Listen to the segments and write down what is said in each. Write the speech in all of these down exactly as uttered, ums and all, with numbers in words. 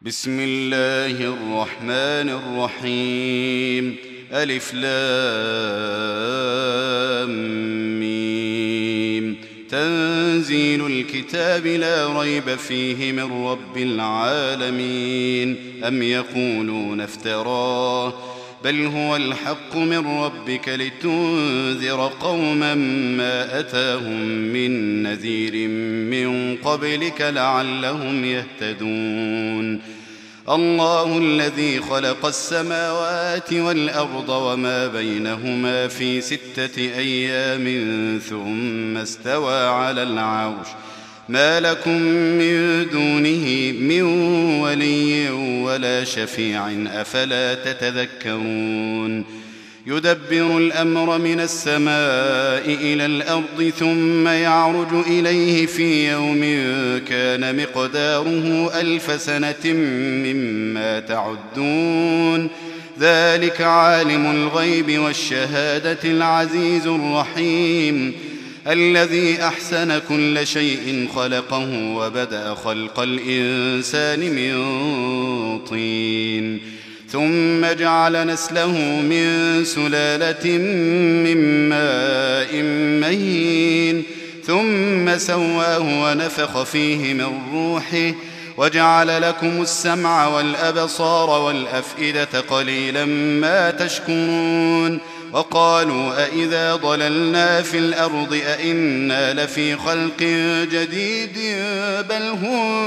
بسم الله الرحمن الرحيم. ألف لام ميم. تنزيل الكتاب لا ريب فيه من رب العالمين. أم يقولون افتراه بل هو الحق من ربك لتنذر قوما ما أتاهم من نذير من قبلك لعلهم يهتدون. الله الذي خلق السماوات والأرض وما بينهما في ستة أيام ثم استوى على العرش. ما لكم من دونه من ولي ولا شفيع أفلا تتذكرون. يدبر الأمر من السماء إلى الأرض ثم يعرج إليه في يوم كان مقداره ألف سنة مما تعدون. ذلك عالم الغيب والشهادة العزيز الرحيم الذي أحسن كل شيء خلقه وبدأ خلق الإنسان من طين ثم جعل نسله من سلالة من ماء مهين ثم سواه ونفخ فيه من روحه وجعل لكم السمع والأبصار والأفئدة قليلا ما تشكرون. وقالوا أئذا ضللنا في الأرض أئنا لفي خلق جديد بل هم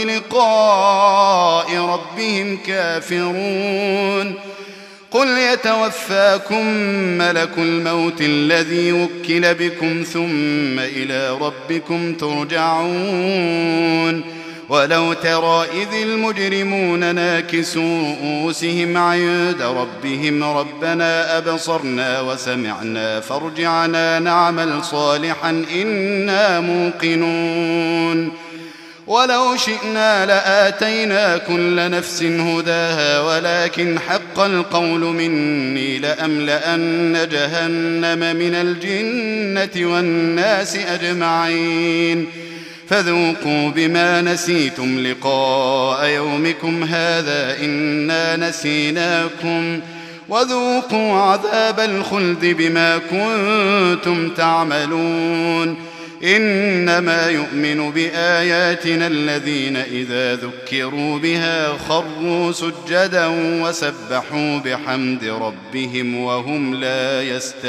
بلقاء ربهم كافرون. قل يتوفاكم ملك الموت الذي وكل بكم ثم إلى ربكم ترجعون. ولو ترى إذ المجرمون ناكسوا رؤوسهم عند ربهم ربنا أبصرنا وسمعنا فارجعنا نعمل صالحا إنا موقنون. ولو شئنا لآتينا كل نفس هداها ولكن حق القول مني لأملأن جهنم من الجنة والناس أجمعين. فذوقوا بما نسيتم لقاء يومكم هذا إنا نسيناكم وذوقوا عذاب الخلد بما كنتم تعملون. إنما يؤمن بآياتنا الذين إذا ذكروا بها خروا سجدا وسبحوا بحمد ربهم وهم لا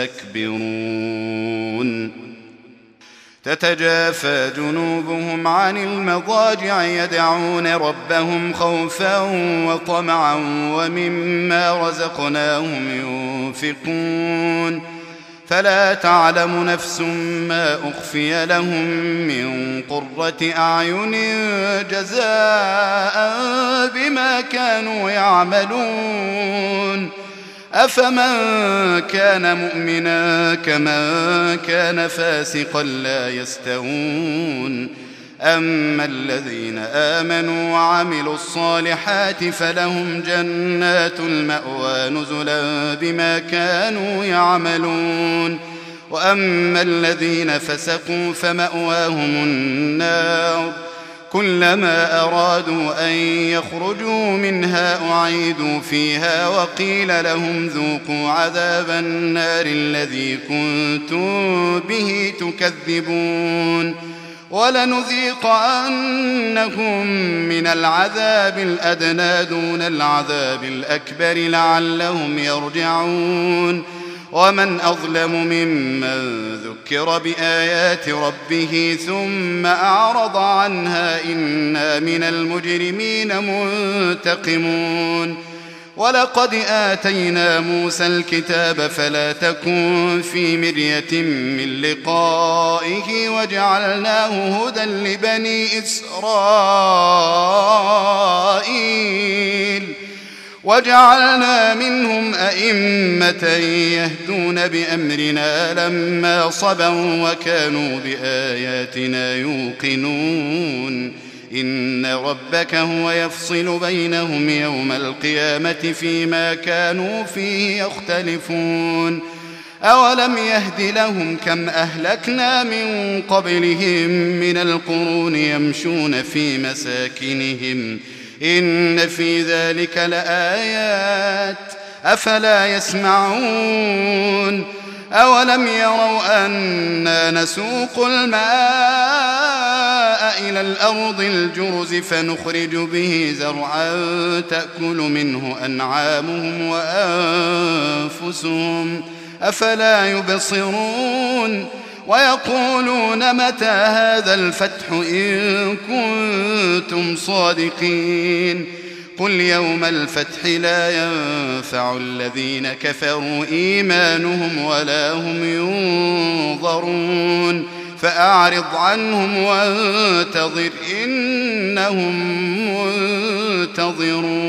يستكبرون. تتجافى جنوبهم عن المضاجع يدعون ربهم خوفا وطمعا ومما رزقناهم ينفقون. فلا تعلم نفس ما أخفي لهم من قرة أعين جزاء بما كانوا يعملون. أفمن كان مؤمنا كمن كان فاسقا لا يستوون. أما الذين آمنوا وعملوا الصالحات فلهم جنات المأوى نزلا بما كانوا يعملون. وأما الذين فسقوا فمأواهم النار كلما أرادوا أن يخرجوا منها أعيدوا فيها وقيل لهم ذوقوا عذاب النار الذي كنتم به تكذبون. ولنذيقنهم من العذاب الأدنى دون العذاب الأكبر لعلهم يرجعون. ومن أظلم ممن ذكر بآيات ربه ثم أعرض عنها إنا من المجرمين منتقمون. ولقد آتينا موسى الكتاب فلا تكن في مرية من لقائه وجعلناه هدى لبني إسرائيل وجعلنا منهم أئمة يهدون بأمرنا لما صبروا وكانوا بآياتنا يوقنون. إن ربك هو يفصل بينهم يوم القيامة فيما كانوا فيه يختلفون. أولم يهد لهم كم أهلكنا من قبلهم من القرون يمشون في مساكنهم إن في ذلك لآيات أفلا يسمعون أولم يروا أنا نسوق الماء إلى الأرض الجرز فنخرج به زرعا تأكل منه أنعامهم وأنفسهم أفلا يبصرون ويقولون متى هذا الفتح إن كنتم صادقين قل يوم الفتح لا ينفع الذين كفروا إيمانهم ولا هم ينظرون فأعرض عنهم وانتظر إنهم منتظرون.